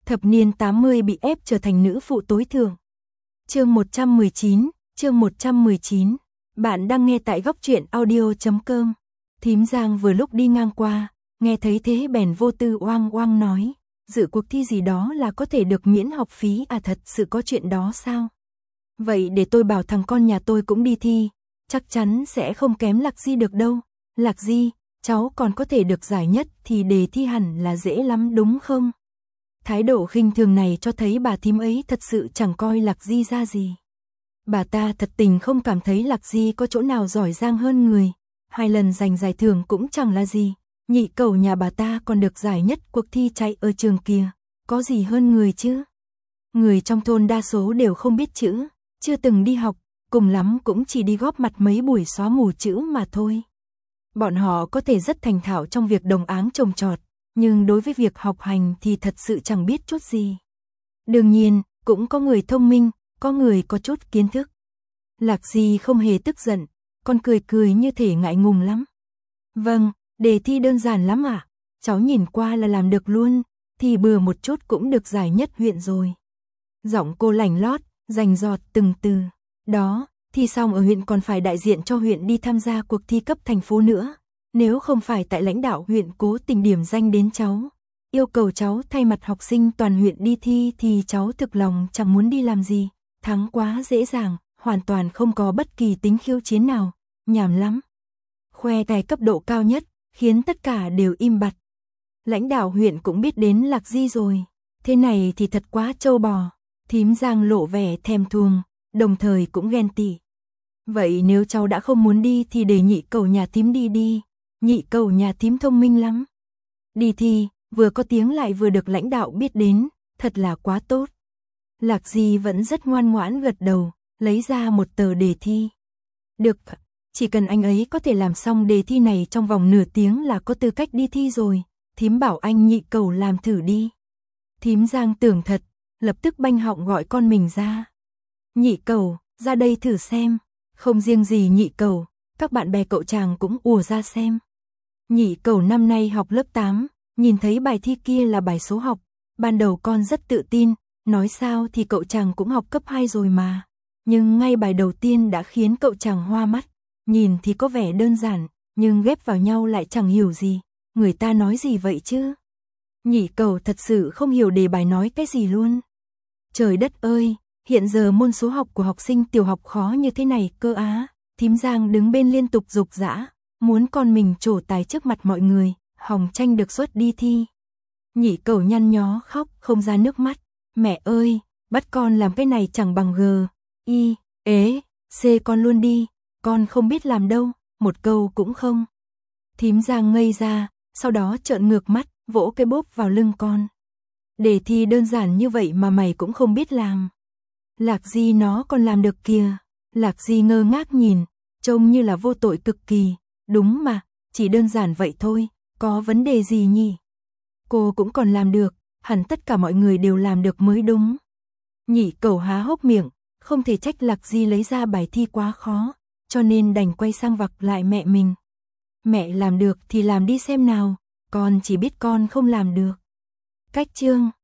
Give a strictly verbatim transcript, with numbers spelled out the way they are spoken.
Thập niên tám mươi bị ép trở thành nữ phụ tối thượng. Chương một trăm mười chín, chương một trăm mười chín. Bạn đang nghe tại góc truyện audio chấm com. Thím Giang vừa lúc đi ngang qua, nghe thấy thế bèn vô tư oang oang nói, dự cuộc thi gì đó là có thể được miễn học phí à, thật sự có chuyện đó sao? Vậy để tôi bảo thằng con nhà tôi cũng đi thi, chắc chắn sẽ không kém Lạc Di được đâu. Lạc Di, cháu còn có thể được giải nhất thì đề thi hẳn là dễ lắm đúng không? Thái độ khinh thường này cho thấy bà thím ấy thật sự chẳng coi Lạc Di ra gì. Bà ta thật tình không cảm thấy Lạc Di có chỗ nào giỏi giang hơn người, hai lần giành giải thưởng cũng chẳng là gì, nhị cẩu nhà bà ta còn được giải nhất cuộc thi chạy ở trường kia, có gì hơn người chứ? Người trong thôn đa số đều không biết chữ, chưa từng đi học, cùng lắm cũng chỉ đi góp mặt mấy buổi xóa mù chữ mà thôi. Bọn họ có thể rất thành thạo trong việc đồng áng trồng trọt, nhưng đối với việc học hành thì thật sự chẳng biết chút gì. Đương nhiên, cũng có người thông minh, có người có chút kiến thức. Lạc Di không hề tức giận, còn cười cười như thể ngại ngùng lắm. Vâng, đề thi đơn giản lắm ạ, à? Cháu nhìn qua là làm được luôn, thì bừa một chút cũng được giải nhất huyện rồi. Giọng cô lảnh lót, rành rọt từng từ. Đó, thi xong ở huyện còn phải đại diện cho huyện đi tham gia cuộc thi cấp thành phố nữa. Nếu không phải tại lãnh đạo huyện cố tình điểm danh đến cháu, yêu cầu cháu thay mặt học sinh toàn huyện đi thi thì cháu thực lòng chẳng muốn đi làm gì. Thắng quá dễ dàng, hoàn toàn không có bất kỳ tính khiêu chiến nào, nhảm lắm. Khoe tài cấp độ cao nhất, khiến tất cả đều im bặt. Lãnh đạo huyện cũng biết đến Lạc Di rồi, thế này thì thật quá trâu bò. Thím Giang lộ vẻ thèm thuồng, đồng thời cũng ghen tị. Vậy nếu cháu đã không muốn đi thì để nhị cẩu nhà thím đi đi, nhị cẩu nhà thím thông minh lắm. Đi thi, vừa có tiếng lại vừa được lãnh đạo biết đến, thật là quá tốt. Lạc Di vẫn rất ngoan ngoãn gật đầu, lấy ra một tờ đề thi. Được, chỉ cần anh ấy có thể làm xong đề thi này trong vòng nửa tiếng là có tư cách đi thi rồi, thím bảo anh nhị cẩu làm thử đi. Thím Giang tưởng thật, lập tức banh họng gọi con mình ra. Nhị cẩu, ra đây thử xem. Không riêng gì nhị cẩu, các bạn bè cậu chàng cũng ùa ra xem. Nhị cẩu năm nay học lớp tám, nhìn thấy bài thi kia là bài số học, ban đầu con rất tự tin, nói sao thì cậu chàng cũng học cấp hai rồi mà. Nhưng ngay bài đầu tiên đã khiến cậu chàng hoa mắt, nhìn thì có vẻ đơn giản, nhưng ghép vào nhau lại chẳng hiểu gì, người ta nói gì vậy chứ? Nhị cẩu thật sự không hiểu đề bài nói cái gì luôn. Trời đất ơi, hiện giờ môn số học của học sinh tiểu học khó như thế này cơ á. Thím Giang đứng bên liên tục giục giã, muốn con mình trổ tài trước mặt mọi người, hòng tranh được suất đi thi. Nhị cẩu nhăn nhó khóc không ra nước mắt. Mẹ ơi, bắt con làm cái này chẳng bằng G, I, ế, C con luôn đi, con không biết làm đâu, một câu cũng không. Thím Giang ngây ra, sau đó trợn ngược mắt, vỗ cái bốp vào lưng con. Đề thi đơn giản như vậy mà mày cũng không biết làm. Lạc Di nó còn làm được kìa. Lạc Di ngơ ngác nhìn, trông như là vô tội cực kỳ. Đúng mà, chỉ đơn giản vậy thôi, có vấn đề gì nhỉ? Cô cũng còn làm được, hẳn tất cả mọi người đều làm được mới đúng. Nhị cẩu há hốc miệng, không thể trách Lạc Di lấy ra bài thi quá khó, cho nên đành quay sang vặc lại mẹ mình. Mẹ làm được thì làm đi xem nào, con chỉ biết con không làm được. Cách chương